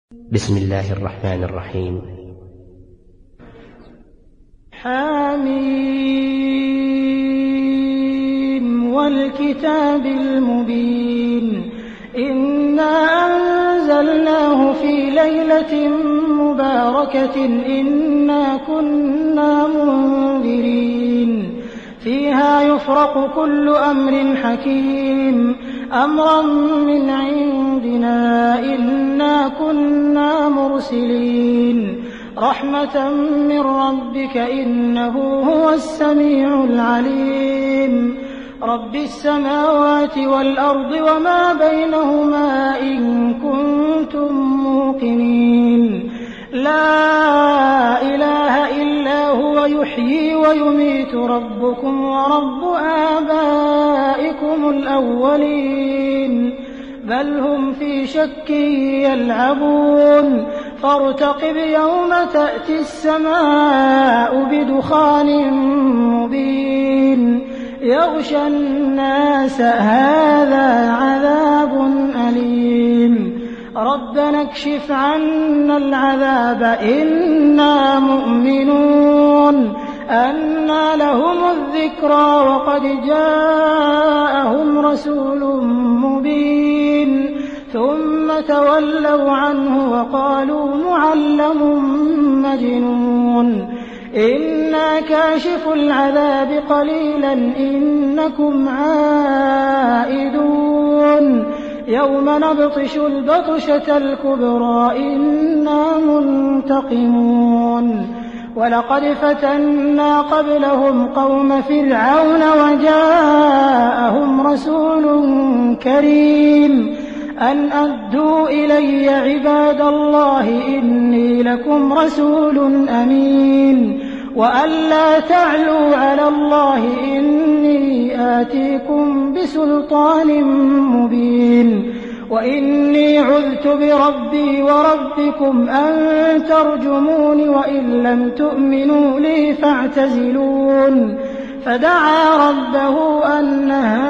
بسم الله الرحمن الرحيم. حميم والكتاب المبين إنا أنزلناه في ليلة مباركة إنا كنا منذرين فيها يفرق كل أمر حكيم أمرا من عندنا إنا كنا مرسلين رحمة من ربك إنه هو السميع العليم رب السماوات والأرض وما بينهما إن كنتم موقنين لا إله إلا هو يحيي ويميت ربكم ورب آبائكم الأولين بل هم في شك يلعبون فارتقب يوم تأتي السماء بدخان مبين يغشى الناس هذا عذاب أليم ربنا اكشف عنا العذاب إنا مؤمنون أنى لهم الذكرى وقد جاءهم رسول مبين ثم تولوا عنه وقالوا معلم مجنون إنا كاشف العذاب قليلا إنكم عائدون يوم نبطش البطشة الكبرى إنا منتقمون ولقد فتنا قبلهم قوم فرعون وجاءهم رسول كريم أن أدوا إلي عباد الله إني لكم رسول أمين وأن لا تعلوا على الله إني آتيكم بسلطان مبين وإني عذت بربي وربكم أن ترجمون وإن لم تؤمنوا لي فاعتزلون فدعا ربه أن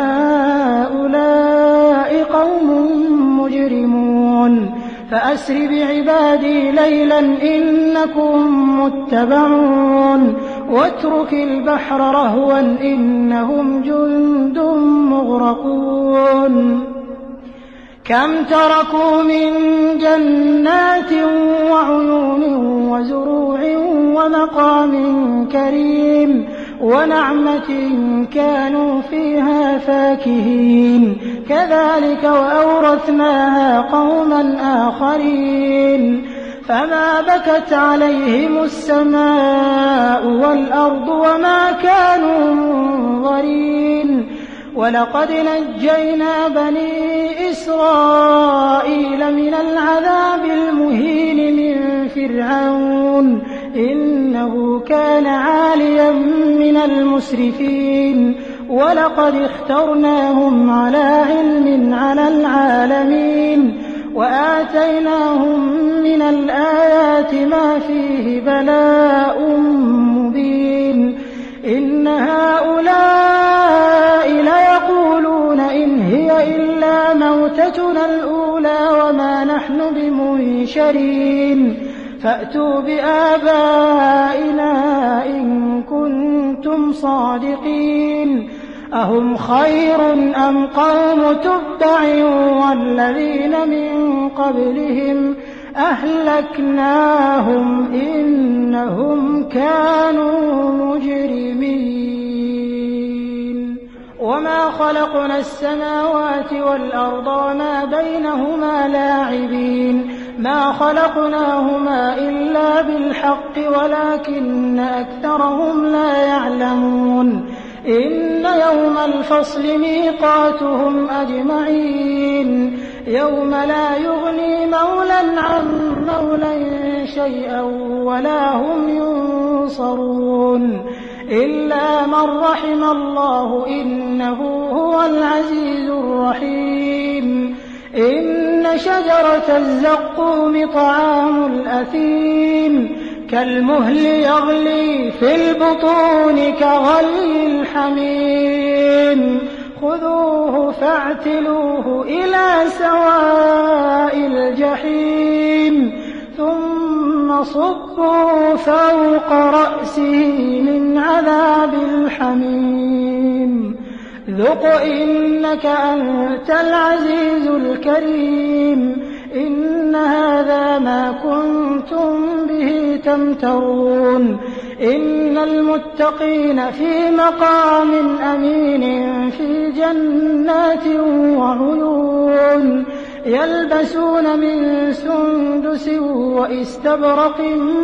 هؤلاء قوم مجرمون فأسر بعبادي ليلا إنكم متبعون واترك البحر رهوا إنهم جند مغرقون كم تركوا من جنات وعيون وزروع ومقام كريم ونعمة كانوا فيها فاكهين كذلك وأورثناها قوما آخرين فما بكت عليهم السماء والأرض وما كانوا منظرين ولقد نجينا بني إسرائيل من العذاب المهين من فرعون إنه كان عاليا من المسرفين ولقد اخترناهم على علم على العالمين وآتيناهم من الآيات ما فيه بلاء مبين إن هؤلاء ليقولون إن هي إلا موتتنا الأولى وما نحن بمنشرين فأتوا بآبائنا إن كنتم صادقين أهم خير أم قوم تبع والذين من قبلهم أهلكناهم إنهم كانوا مجرمين وما خلقنا السماوات والأرض وما بينهما لاعبين ما خلقناهما إلا بالحق ولكن أكثرهم لا يعلمون إن يوم الفصل ميقاتهم أجمعين يوم لا يغني مولى عن مولى شيئا ولا هم ينصرون إلا من رحم الله إنه هو العزيز الرحيم إن شجرة الزقوم طعام الأثيم كالمهل يغلي في البطون كغلي الحميم خذوه فاعتلوه إلى سواء الجحيم صبوا فوق رأسه من عذاب الحميم ذق إنك أنت العزيز الكريم إن هذا ما كنتم به تمترون إن المتقين في مقام أمين في جنات وعيون يلبسون من سندس وإستبرق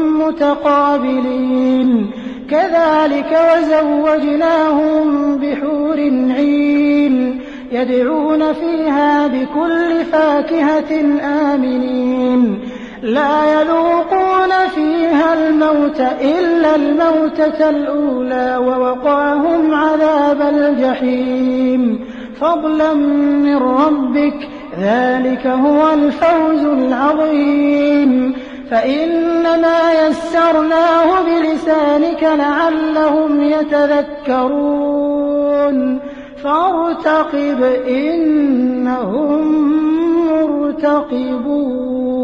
متقابلين كذلك وزوجناهم بحور عين يدعون فيها بكل فاكهة آمنين لا يذوقون فيها الموت إلا الموتة الأولى ووقاهم عذاب الجحيم فضلا من ربك ذلك هو الفوز العظيم فإنما يسرناه بلسانك لعلهم يتذكرون فارتقب إنهم مرتقبون